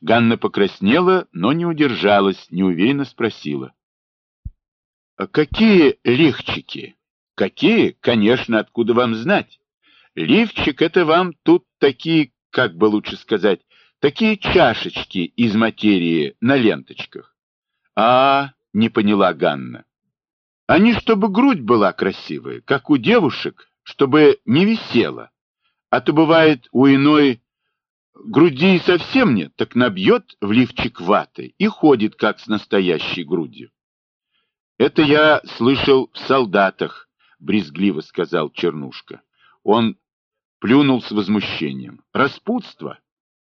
Ганна покраснела, но не удержалась, неуверенно спросила. «А какие лифчики?» «Какие? Конечно, откуда вам знать? Лифчик — это вам тут такие, как бы лучше сказать, такие чашечки из материи на ленточках». Не поняла Ганна. «Они, чтобы грудь была красивая, как у девушек, чтобы не висела. А то бывает у иной груди совсем нет, так набьет в лифчик ваты и ходит, как с настоящей грудью». «Это я слышал в солдатах», — брезгливо сказал Чернушка. Он плюнул с возмущением. «Распутство!»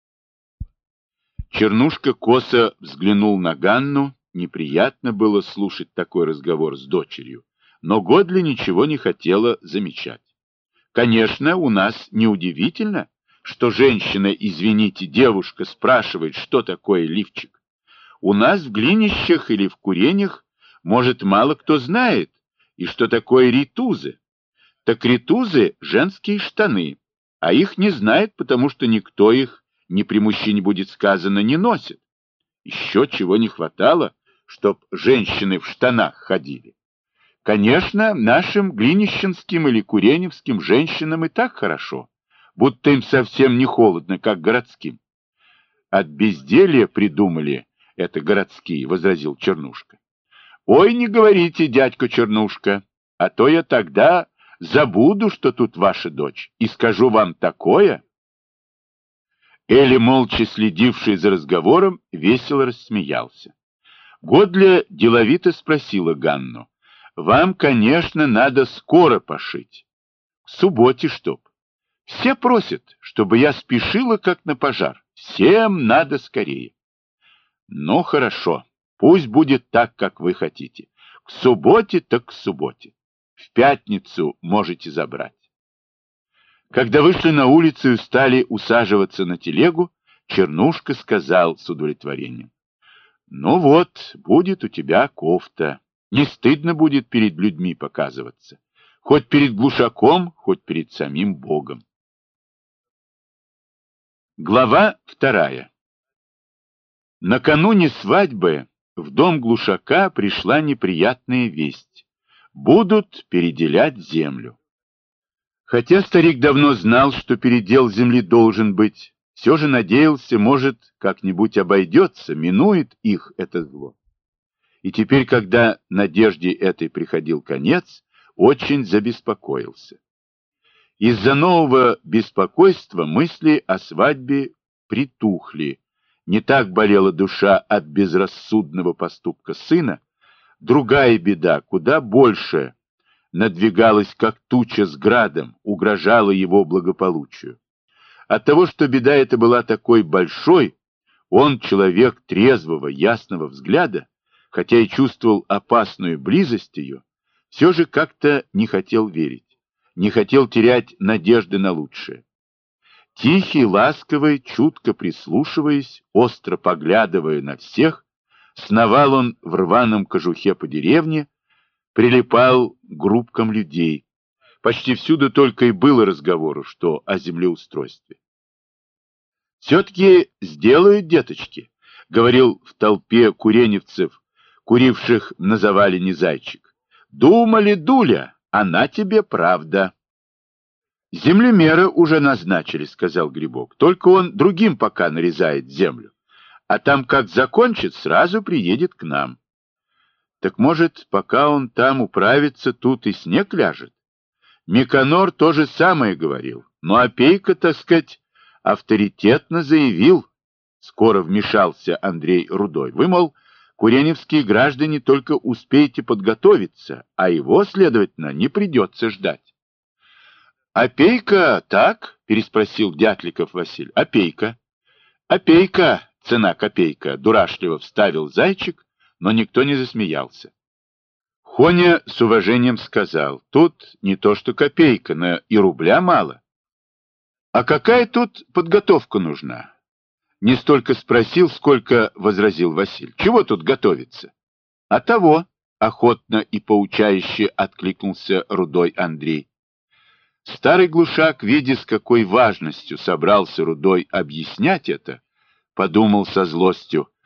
Чернушка косо взглянул на Ганну. Неприятно было слушать такой разговор с дочерью, но Годля ничего не хотела замечать. «Конечно, у нас неудивительно, что женщина, извините, девушка, спрашивает, что такое лифчик. У нас в Глинищах или в Куренях, может, мало кто знает, и что такое ритузы. Так ритузы — женские штаны, а их не знает, потому что никто их, ни при мужчине будет сказано, не носит. Еще чего не хватало, чтоб женщины в штанах ходили. Конечно, нашим глинищенским или куреневским женщинам и так хорошо, будто им совсем не холодно, как городским. От безделья придумали это городские, — возразил Чернушка. Ой, не говорите, дядька Чернушка, а то я тогда забуду, что тут ваша дочь, и скажу вам такое. Эли, молча следивший за разговором, весело рассмеялся. Годля деловито спросила Ганну. «Вам, конечно, надо скоро пошить. К субботе чтоб. Все просят, чтобы я спешила, как на пожар. Всем надо скорее». «Ну, хорошо, пусть будет так, как вы хотите. К субботе так к субботе. В пятницу можете забрать». Когда вышли на улицу и стали усаживаться на телегу, Чернушка сказал с удовлетворением. «Ну вот, будет у тебя кофта. Не стыдно будет перед людьми показываться. Хоть перед глушаком, хоть перед самим Богом». Глава 2. Накануне свадьбы в дом глушака пришла неприятная весть. Будут переделять землю. Хотя старик давно знал, что передел земли должен быть, все же надеялся, может, как-нибудь обойдется, минует их это зло. И теперь, когда надежде этой приходил конец, очень забеспокоился. Из-за нового беспокойства мысли о свадьбе притухли. Не так болела душа от безрассудного поступка сына, другая беда, куда больше, надвигалась, как туча с градом, угрожала его благополучию. От того, что беда эта была такой большой, он, человек трезвого, ясного взгляда, хотя и чувствовал опасную близость ее, все же как-то не хотел верить, не хотел терять надежды на лучшее. Тихий, ласковый, чутко прислушиваясь, остро поглядывая на всех, сновал он в рваном кожухе по деревне, прилипал к группкам людей. Почти всюду только и было разговору, что о землеустройстве. «Все-таки сделают, деточки», — говорил в толпе куреневцев, куривших на завалине зайчик. «Думали, Дуля, она тебе правда». «Землемера уже назначили», — сказал Грибок, — «только он другим пока нарезает землю, а там как закончит, сразу приедет к нам». «Так, может, пока он там управится, тут и снег ляжет?» Миконор то же самое говорил, но Опейка, так сказать, авторитетно заявил, скоро вмешался Андрей Рудой. Вы, мол, куреневские граждане, только успеете подготовиться, а его, следовательно, не придется ждать. «Опейка, так?» — переспросил Дятликов Василь. «Опейка». «Опейка, цена копейка», — дурашливо вставил Зайчик, но никто не засмеялся. Хоня с уважением сказал, тут не то что копейка, но и рубля мало. А какая тут подготовка нужна? Не столько спросил, сколько возразил Василь. Чего тут готовиться? А того, охотно и поучающе откликнулся Рудой Андрей. Старый глушак, видя, с какой важностью собрался Рудой объяснять это, подумал со злостью,